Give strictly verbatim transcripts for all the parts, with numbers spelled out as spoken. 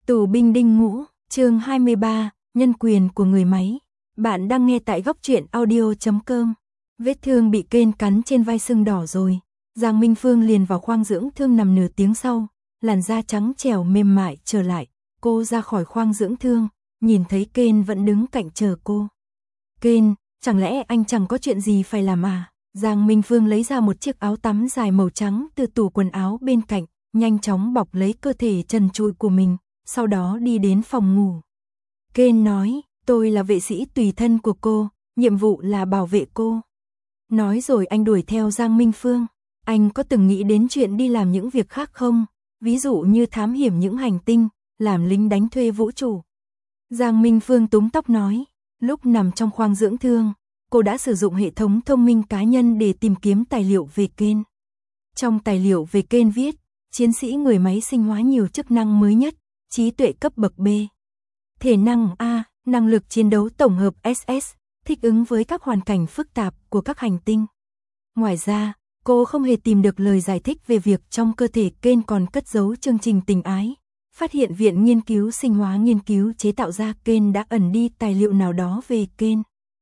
Tù binh đinh ngũ, chương hai mươi ba, nhân quyền của người máy. Bạn đang nghe tại góc truyện audio chấm com. Vết thương bị kên cắn trên vai sưng đỏ rồi. Giang Minh Phương liền vào khoang dưỡng thương nằm nửa tiếng sau, làn da trắng trẻo mềm mại trở lại. Cô ra khỏi khoang dưỡng thương, nhìn thấy Kên vẫn đứng cạnh chờ cô. Kên, chẳng lẽ anh chẳng có chuyện gì phải làm à? Giang Minh Phương lấy ra một chiếc áo tắm dài màu trắng từ tủ quần áo bên cạnh, nhanh chóng bọc lấy cơ thể trần trụi của mình, sau đó đi đến phòng ngủ. Kên nói, tôi là vệ sĩ tùy thân của cô, nhiệm vụ là bảo vệ cô. Nói rồi anh đuổi theo Giang Minh Phương. Anh có từng nghĩ đến chuyện đi làm những việc khác không? Ví dụ như thám hiểm những hành tinh, làm lính đánh thuê vũ trụ. Giang Minh Phương túm tóc nói, lúc nằm trong khoang dưỡng thương, cô đã sử dụng hệ thống thông minh cá nhân để tìm kiếm tài liệu về Kên. Trong tài liệu về Kên viết, chiến sĩ người máy sinh hóa nhiều chức năng mới nhất, trí tuệ cấp bậc B. Thể năng A, năng lực chiến đấu tổng hợp ét ét, thích ứng với các hoàn cảnh phức tạp của các hành tinh. Ngoài ra, cô không hề tìm được lời giải thích về việc trong cơ thể Kên còn cất giấu chương trình tình ái. Phát hiện viện nghiên cứu sinh hóa nghiên cứu chế tạo ra Kên đã ẩn đi tài liệu nào đó về Kên.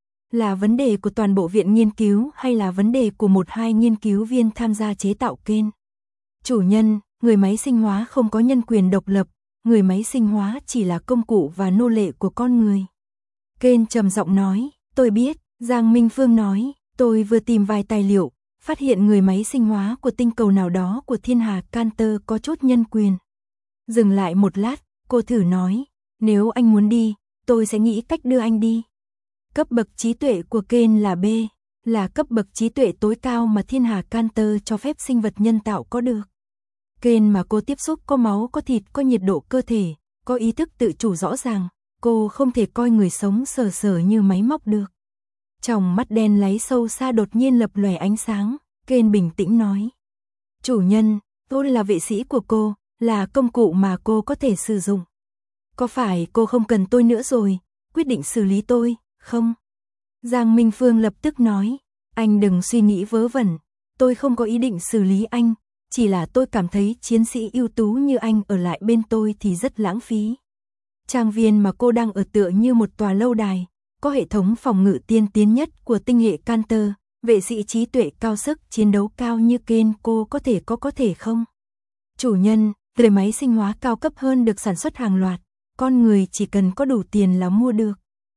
Là vấn đề của toàn bộ viện nghiên cứu hay là vấn đề của một hai nghiên cứu viên tham gia chế tạo Kên? Chủ nhân, người máy sinh hóa không có nhân quyền độc lập, người máy sinh hóa chỉ là công cụ và nô lệ của con người. Kên trầm giọng nói, tôi biết. Giang Minh Phương nói, tôi vừa tìm vài tài liệu, phát hiện người máy sinh hóa của tinh cầu nào đó của thiên hà Canter có chút nhân quyền. Dừng lại một lát, cô thử nói, nếu anh muốn đi, tôi sẽ nghĩ cách đưa anh đi. Cấp bậc trí tuệ của Kên là B, là cấp bậc trí tuệ tối cao mà thiên hà Canter cho phép sinh vật nhân tạo có được. Kên mà cô tiếp xúc có máu có thịt có nhiệt độ cơ thể, có ý thức tự chủ rõ ràng, cô không thể coi người sống sờ sờ như máy móc được. Trong mắt đen láy sâu xa đột nhiên lập lòe ánh sáng, Kên bình tĩnh nói. Chủ nhân, tôi là vệ sĩ của cô, là công cụ mà cô có thể sử dụng. Có phải cô không cần tôi nữa rồi, quyết định xử lý tôi, không? Giang Minh Phương lập tức nói, anh đừng suy nghĩ vớ vẩn, tôi không có ý định xử lý anh, chỉ là tôi cảm thấy chiến sĩ ưu tú như anh ở lại bên tôi thì rất lãng phí. Trang viên mà cô đang ở tựa như một tòa lâu đài, có hệ thống phòng ngự tiên tiến nhất của tinh hệ Canter, vệ sĩ trí tuệ cao sức chiến đấu cao như Kên cô có thể có có thể không? Chủ nhân, người máy sinh hóa cao cấp hơn được sản xuất hàng loạt, con người chỉ cần có đủ tiền là mua được.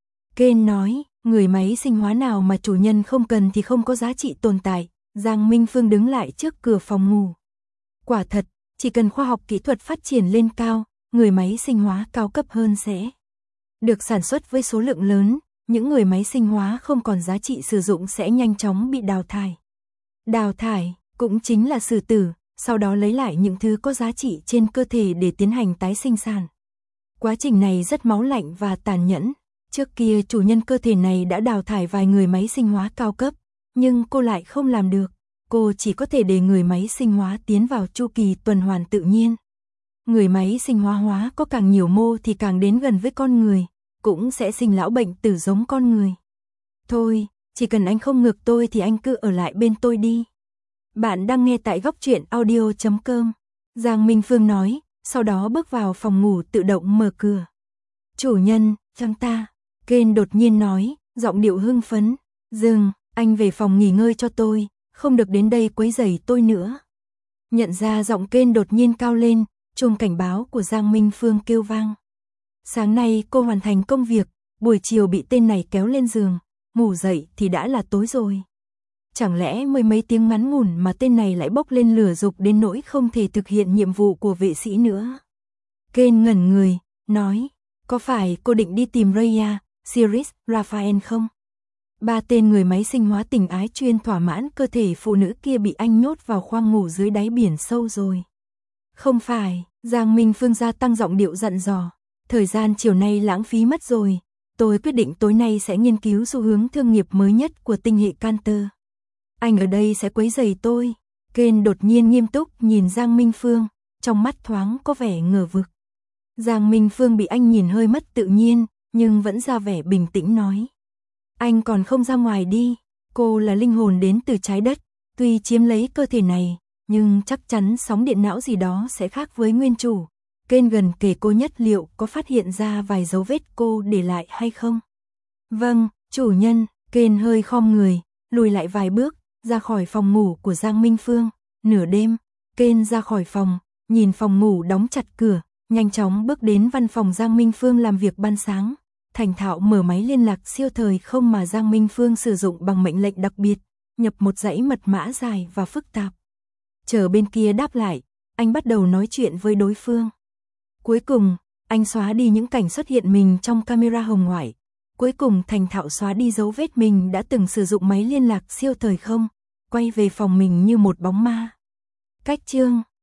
Kên nói, người máy sinh hóa nào mà chủ nhân không cần thì không có giá trị tồn tại. Giang Minh Phương đứng lại trước cửa phòng ngủ. Quả thật, chỉ cần khoa học kỹ thuật phát triển lên cao, người máy sinh hóa cao cấp hơn sẽ được sản xuất với số lượng lớn, những người máy sinh hóa không còn giá trị sử dụng sẽ nhanh chóng bị đào thải. Đào thải cũng chính là xử tử, sau đó lấy lại những thứ có giá trị trên cơ thể để tiến hành tái sinh sản. Quá trình này rất máu lạnh và tàn nhẫn. Trước kia chủ nhân cơ thể này đã đào thải vài người máy sinh hóa cao cấp, nhưng cô lại không làm được. Cô chỉ có thể để người máy sinh hóa tiến vào chu kỳ tuần hoàn tự nhiên. Người máy sinh hóa hóa có càng nhiều mô thì càng đến gần với con người, cũng sẽ sinh lão bệnh tử giống con người. Thôi, chỉ cần anh không ngược tôi thì anh cứ ở lại bên tôi đi. Bạn đang nghe tại góc truyện audio chấm com. Giang Minh Phương nói, sau đó bước vào phòng ngủ tự động mở cửa. Chủ nhân, chăm ta. Kên đột nhiên nói, giọng điệu hưng phấn. Dừng, anh về phòng nghỉ ngơi cho tôi, không được đến đây quấy rầy tôi nữa. Nhận ra giọng Kên đột nhiên cao lên, chuông cảnh báo của Giang Minh Phương kêu vang. Sáng nay cô hoàn thành công việc, buổi chiều bị tên này kéo lên giường, ngủ dậy thì đã là tối rồi. Chẳng lẽ mười mấy tiếng ngắn ngủn mà tên này lại bốc lên lửa dục đến nỗi không thể thực hiện nhiệm vụ của vệ sĩ nữa. Kên ngẩn người, nói, có phải cô định đi tìm Raya, Sirius, Raphael không? Ba tên người máy sinh hóa tình ái chuyên thỏa mãn cơ thể phụ nữ kia bị anh nhốt vào khoang ngủ dưới đáy biển sâu rồi. Không phải, Giang Minh Phương gia tăng giọng điệu dặn dò. Thời gian chiều nay lãng phí mất rồi, tôi quyết định tối nay sẽ nghiên cứu xu hướng thương nghiệp mới nhất của tinh hệ Canter. Anh ở đây sẽ quấy rầy tôi. Kên đột nhiên nghiêm túc nhìn Giang Minh Phương, trong mắt thoáng có vẻ ngờ vực. Giang Minh Phương bị anh nhìn hơi mất tự nhiên, nhưng vẫn ra vẻ bình tĩnh nói. Anh còn không ra ngoài đi, cô là linh hồn đến từ trái đất, tuy chiếm lấy cơ thể này, nhưng chắc chắn sóng điện não gì đó sẽ khác với nguyên chủ. Kên gần kề cô nhất liệu có phát hiện ra vài dấu vết cô để lại hay không? Vâng, chủ nhân. Kên hơi khom người, lùi lại vài bước, ra khỏi phòng ngủ của Giang Minh Phương. Nửa đêm, Kên ra khỏi phòng, nhìn phòng ngủ đóng chặt cửa, nhanh chóng bước đến văn phòng Giang Minh Phương làm việc ban sáng. Thành thạo mở máy liên lạc siêu thời không mà Giang Minh Phương sử dụng bằng mệnh lệnh đặc biệt, nhập một dãy mật mã dài và phức tạp. Chờ bên kia đáp lại, anh bắt đầu nói chuyện với đối phương. Cuối cùng, anh xóa đi những cảnh xuất hiện mình trong camera hồng ngoại. Cuối cùng thành thạo xóa đi dấu vết mình đã từng sử dụng máy liên lạc siêu thời không, quay về phòng mình như một bóng ma. Cách chương